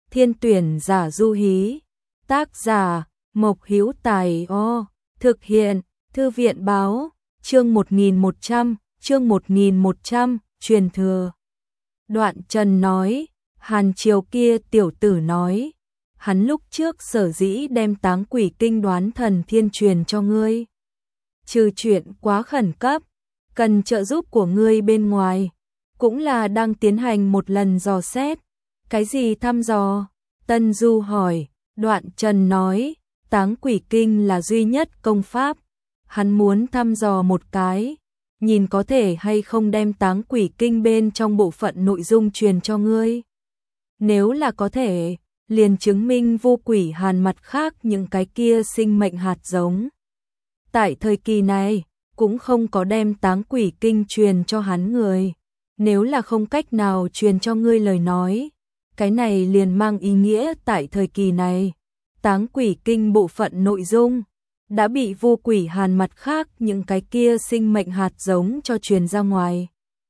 Thiên tuyển giả Du Hí. Tác giả Mộc Hữu Tài. Thực hiện Thư viện báo. Chương 1100, truyền thừa. Đoạn Trần nói, Hàn Triều kia tiểu tử nói, hắn lúc trước sở dĩ đem Táng Quỷ Kinh Đoán Thần Thiên truyền cho ngươi. Trừ chuyện quá khẩn cấp, cần trợ giúp của ngươi bên ngoài, cũng là đang tiến hành một lần dò xét. Cái gì thăm dò? Tân Du hỏi. Đoạn Trần nói, Táng Quỷ Kinh là duy nhất công pháp, hắn muốn thăm dò một cái, nhìn có thể hay không đem Táng Quỷ Kinh bên trong bộ phận nội dung truyền cho ngươi. Nếu là có thể, liền chứng minh Vô Quỷ Hàn mặt khác những cái kia sinh mệnh hạt giống. Tại thời kỳ này, cũng không có đem Táng Quỷ Kinh truyền cho hắn người. Nếu là không cách nào truyền cho ngươi lời nói, cái này liền mang ý nghĩa tại thời kỳ này, Táng Quỷ Kinh bộ phận nội dung đã bị Vô Quỷ Hàn mặt khác những cái kia sinh mệnh hạt giống cho truyền ra ngoài.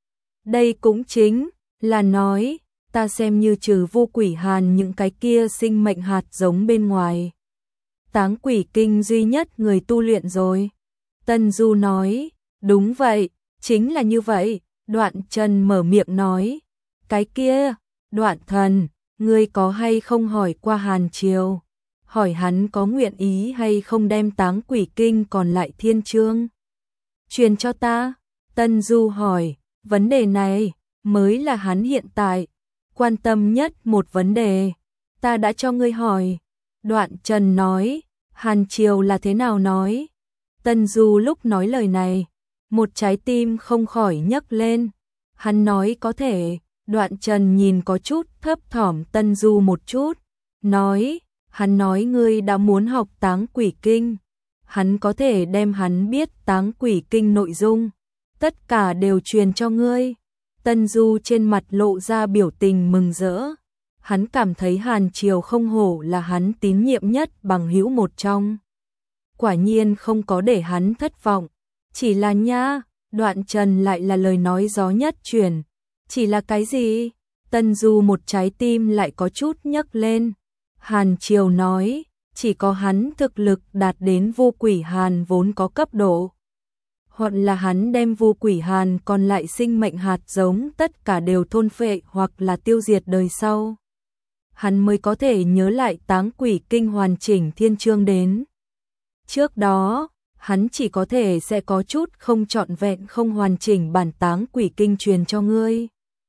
Đây cũng chính là nói, ta xem như trừ Vô Quỷ Hàn những cái kia sinh mệnh hạt giống bên ngoài, Táng Quỷ Kinh duy nhất người tu luyện rồi. Tân Du nói, đúng vậy, chính là như vậy. Đoạn Trần mở miệng nói, cái kia, Đoạn Thần, ngươi có hay không hỏi qua Hàn Triều, hỏi hắn có nguyện ý hay không đem Táng Quỷ Kinh còn lại thiên chương truyền cho ta? Tân Du hỏi, vấn đề này mới là hắn hiện tại quan tâm nhất một vấn đề. Ta đã cho ngươi hỏi. Đoạn Trần nói, Hàn Triều là thế nào nói? Tân Du lúc nói lời này, một trái tim không khỏi nhấc lên. Hắn nói có thể. Đoạn Trần nhìn có chút thấp thỏm Tân Du một chút, nói, hắn nói ngươi đã muốn học Táng Quỷ Kinh, hắn có thể đem hắn biết Táng Quỷ Kinh nội dung, tất cả đều truyền cho ngươi. Tân Du trên mặt lộ ra biểu tình mừng rỡ, hắn cảm thấy Hàn Triều không hổ là hắn tín nhiệm nhất bằng hữu một trong. Quả nhiên không có để hắn thất vọng, chỉ là nha. Đoạn Trần lại là lời nói gió nhất truyền, chỉ là cái gì? Tân Du một trái tim lại có chút nhấc lên. Hàn Triều nói, chỉ có hắn thực lực đạt đến Vô Quỷ Hàn vốn có cấp độ, hoặc là hắn đem Vô Quỷ Hàn còn lại sinh mệnh hạt giống tất cả đều thôn phệ hoặc là tiêu diệt đời sau, hắn mới có thể nhớ lại Táng Quỷ Kinh hoàn chỉnh thiên chương đến. Trước đó, hắn chỉ có thể sẽ có chút không trọn vẹn không hoàn chỉnh bản Táng Quỷ Kinh truyền cho ngươi.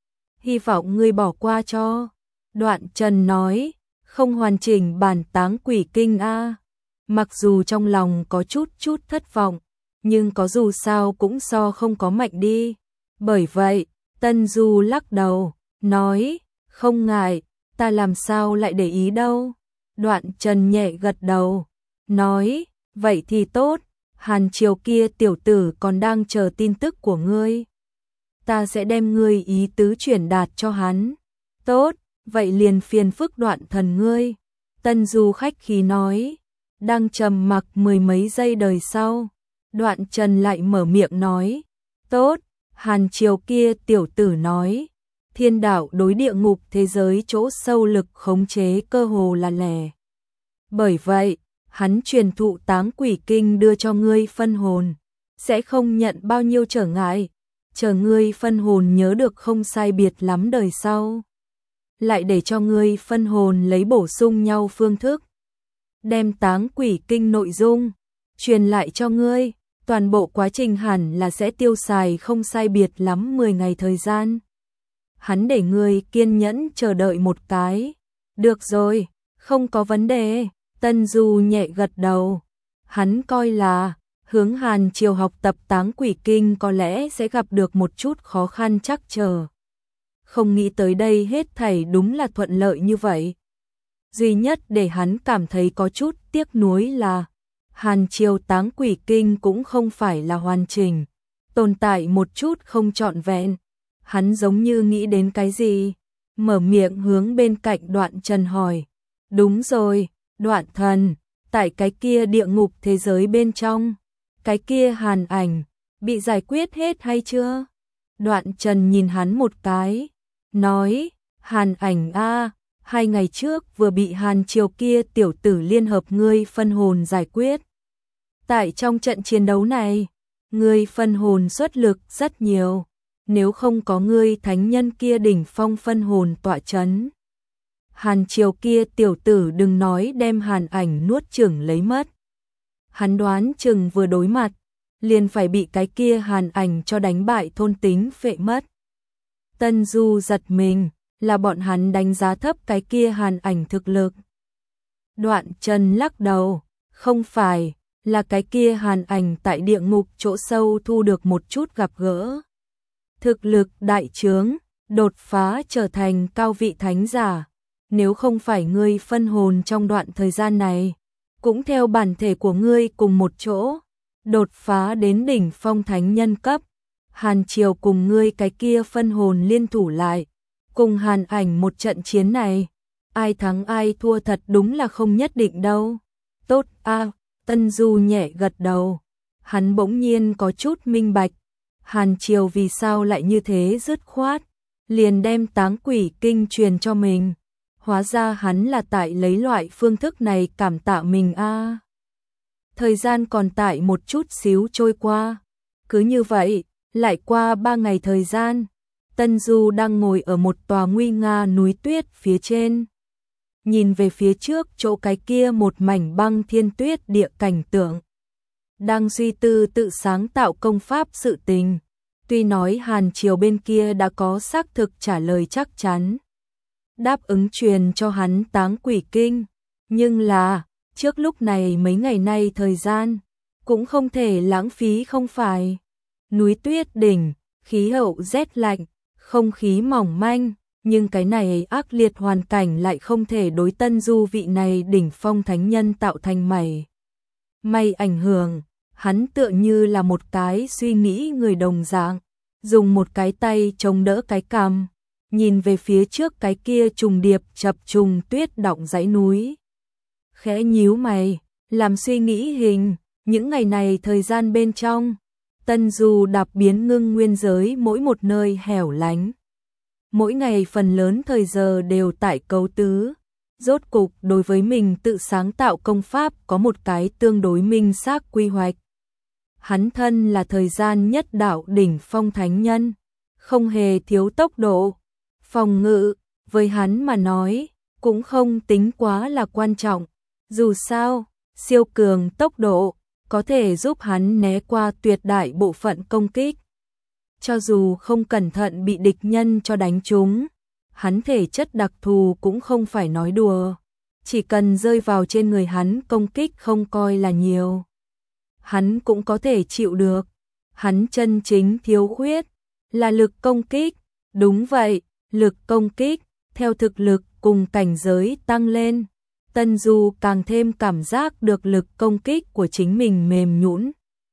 Hy vọng ngươi bỏ qua cho. Đoạn Trần nói, không hoàn chỉnh bản Táng Quỷ Kinh a. Mặc dù trong lòng có chút thất vọng, nhưng có dù sao cũng so không có mạnh đi. Bởi vậy, Tân Du lắc đầu, nói, không ngại, ta làm sao lại để ý đâu. Đoạn Trần nhẹ gật đầu, nói, vậy thì tốt. Hàn Triều kia tiểu tử còn đang chờ tin tức của ngươi. Ta sẽ đem ngươi ý tứ truyền đạt cho hắn. Tốt, vậy liền phiền phức Đoạn Thần ngươi. Tân Du khách khí nói. Đang trầm mặc mười mấy giây đời sau, Đoạn Trần lại mở miệng nói. Tốt, Hàn Triều kia tiểu tử nói, thiên đạo đối địa ngục thế giới chỗ sâu lực khống chế cơ hồ là lẻ. Bởi vậy, hắn truyền thụ Táng Quỷ Kinh đưa cho ngươi phân hồn, sẽ không nhận bao nhiêu trở ngại, chờ ngươi phân hồn nhớ được không sai biệt lắm đời sau, lại để cho ngươi phân hồn lấy bổ sung nhau phương thức, đem Táng Quỷ Kinh nội dung truyền lại cho ngươi. Toàn bộ quá trình hẳn là sẽ tiêu xài không sai biệt lắm 10 ngày thời gian. Hắn để ngươi kiên nhẫn chờ đợi một cái. Được rồi, không có vấn đề. Tân Du nhẹ gật đầu. Hắn coi là hướng Hàn Triều học tập Táng Quỷ Kinh có lẽ sẽ gặp được một chút khó khăn trắc trở. Không nghĩ tới đây hết thảy đúng là thuận lợi như vậy. Duy nhất để hắn cảm thấy có chút tiếc nuối là Hàn Triều Táng Quỷ Kinh cũng không phải là hoàn chỉnh, tồn tại một chút không trọn vẹn. Hắn giống như nghĩ đến cái gì, mở miệng hướng bên cạnh Đoạn Trần hỏi. Đúng rồi, Đoạn Thần, tại cái kia địa ngục thế giới bên trong, cái kia Hàn Ảnh, bị giải quyết hết hay chưa? Đoạn Trần nhìn hắn một cái, nói, Hàn Ảnh a, 2 ngày trước vừa bị Hàn Triều kia tiểu tử liên hợp ngươi phân hồn giải quyết. Tại trong trận chiến đấu này, ngươi phân hồn xuất lực rất nhiều, nếu không có ngươi thánh nhân kia đỉnh phong phân hồn tọa chấn. Hàn Triều kia tiểu tử đừng nói đem Hàn Ảnh nuốt chửng lấy mất. Hắn đoán chừng vừa đối mặt, liền phải bị cái kia Hàn Ảnh cho đánh bại thôn tính phệ mất. Tân Du giật mình, là bọn hắn đánh giá thấp cái kia Hàn Ảnh thực lực. Đoạn Trần lắc đầu, không phải, là cái kia Hàn Ảnh tại địa ngục chỗ sâu thu được một chút gặp gỡ. Thực lực đại trướng, đột phá trở thành cao vị thánh giả. Nếu không phải ngươi phân hồn trong đoạn thời gian này, cũng theo bản thể của ngươi cùng một chỗ, đột phá đến đỉnh phong thánh nhân cấp, Hàn Triều cùng ngươi cái kia phân hồn liên thủ lại, cùng Hàn Ảnh một trận chiến này, ai thắng ai thua thật đúng là không nhất định đâu. Tốt a, Tân Du nhẹ gật đầu, hắn bỗng nhiên có chút minh bạch, Hàn Triều vì sao lại như thế dứt khoát, liền đem táng quỷ kinh truyền cho mình. Hóa ra hắn là tại lấy loại phương thức này cảm tạ mình a. Thời gian còn tại một chút xíu trôi qua. Cứ như vậy, lại qua 3 ngày thời gian, Tân Du đang ngồi ở một tòa nguy nga núi tuyết phía trên. Nhìn về phía trước chỗ cái kia một mảnh băng thiên tuyết địa cảnh tượng. Đang suy tư tự sáng tạo công pháp sự tình. Tuy nói Hàn Triều bên kia đã có xác thực trả lời chắc chắn. Đáp ứng truyền cho hắn táng quỷ kinh, nhưng là, trước lúc này mấy ngày nay thời gian, cũng không thể lãng phí không phải. Núi tuyết đỉnh, khí hậu rét lạnh, không khí mỏng manh, nhưng cái này ác liệt hoàn cảnh lại không thể đối Tân Du vị này đỉnh phong thánh nhân tạo thành may ảnh hưởng. Hắn tựa như là một cái suy nghĩ người đồng dạng, dùng một cái tay chống đỡ cái cằm. Nhìn về phía trước cái kia trùng điệp chập trùng tuyết đọng dãy núi. Khẽ nhíu mày, làm suy nghĩ hình, những ngày này thời gian bên trong, Tân Du đạp biến ngưng nguyên giới mỗi một nơi hẻo lánh. Mỗi ngày phần lớn thời giờ đều tại cấu tứ, rốt cục đối với mình tự sáng tạo công pháp có một cái tương đối minh xác quy hoạch. Hắn thân là thời gian nhất đạo đỉnh phong thánh nhân, không hề thiếu tốc độ. Phòng ngự, với hắn mà nói, cũng không tính quá là quan trọng. Dù sao, siêu cường tốc độ, có thể giúp hắn né qua tuyệt đại bộ phận công kích. Cho dù không cẩn thận bị địch nhân cho đánh trúng, hắn thể chất đặc thù cũng không phải nói đùa. Chỉ cần rơi vào trên người hắn công kích không coi là nhiều. Hắn cũng có thể chịu được. Hắn chân chính thiếu khuyết, là lực công kích. Đúng vậy. Lực công kích, theo thực lực cùng cảnh giới tăng lên, Tân Du càng thêm cảm giác được lực công kích của chính mình mềm nhũn.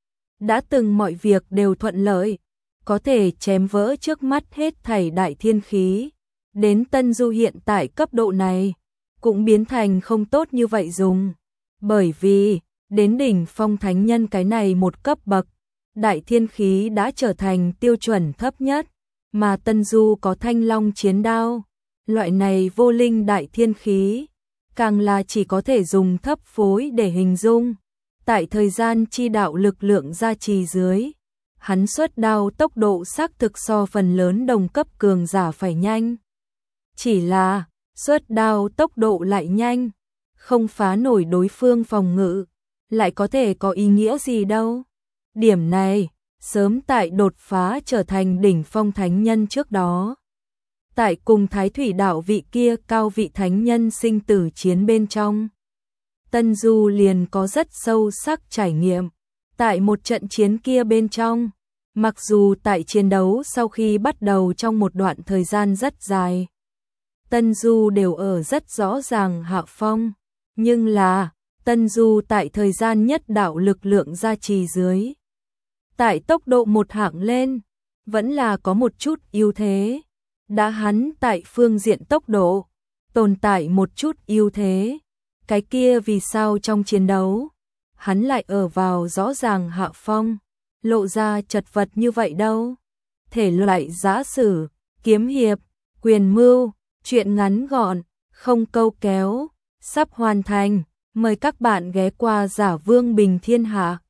Đã từng mọi việc đều thuận lợi, có thể chém vỡ trước mắt hết thảy đại thiên khí. Đến Tân Du hiện tại cấp độ này, cũng biến thành không tốt như vậy dùng. Bởi vì, đến đỉnh phong thánh nhân cái này một cấp bậc, đại thiên khí đã trở thành tiêu chuẩn thấp nhất. Mà Tân Du có thanh long chiến đao, loại này vô linh đại thiên khí, càng là chỉ có thể dùng thấp phối để hình dung. Tại thời gian chi đạo lực lượng gia trì dưới, hắn xuất đao tốc độ xác thực so phần lớn đồng cấp cường giả phải nhanh. Chỉ là, xuất đao tốc độ lại nhanh, không phá nổi đối phương phòng ngự, lại có thể có ý nghĩa gì đâu. Điểm này, sớm tại đột phá trở thành đỉnh phong thánh nhân trước đó. Tại cùng Thái Thủy Đạo vị kia cao vị thánh nhân sinh tử chiến bên trong, Tân Du liền có rất sâu sắc trải nghiệm. Tại một trận chiến kia bên trong, mặc dù tại chiến đấu sau khi bắt đầu trong một đoạn thời gian rất dài, Tân Du đều ở rất rõ ràng hạ phong, nhưng là Tân Du tại thời gian nhất đạo lực lượng gia trì dưới, tại tốc độ một hạng lên, vẫn là có một chút ưu thế. Đã hắn tại phương diện tốc độ, tồn tại một chút ưu thế. Cái kia vì sao trong chiến đấu, hắn lại ở vào rõ ràng hạ phong, lộ ra chật vật như vậy đâu. Thể loại giã sử, kiếm hiệp, quyền mưu, truyện ngắn gọn, không câu kéo, sắp hoàn thành, mời các bạn ghé qua Giả Vương Bình Thiên Hạ.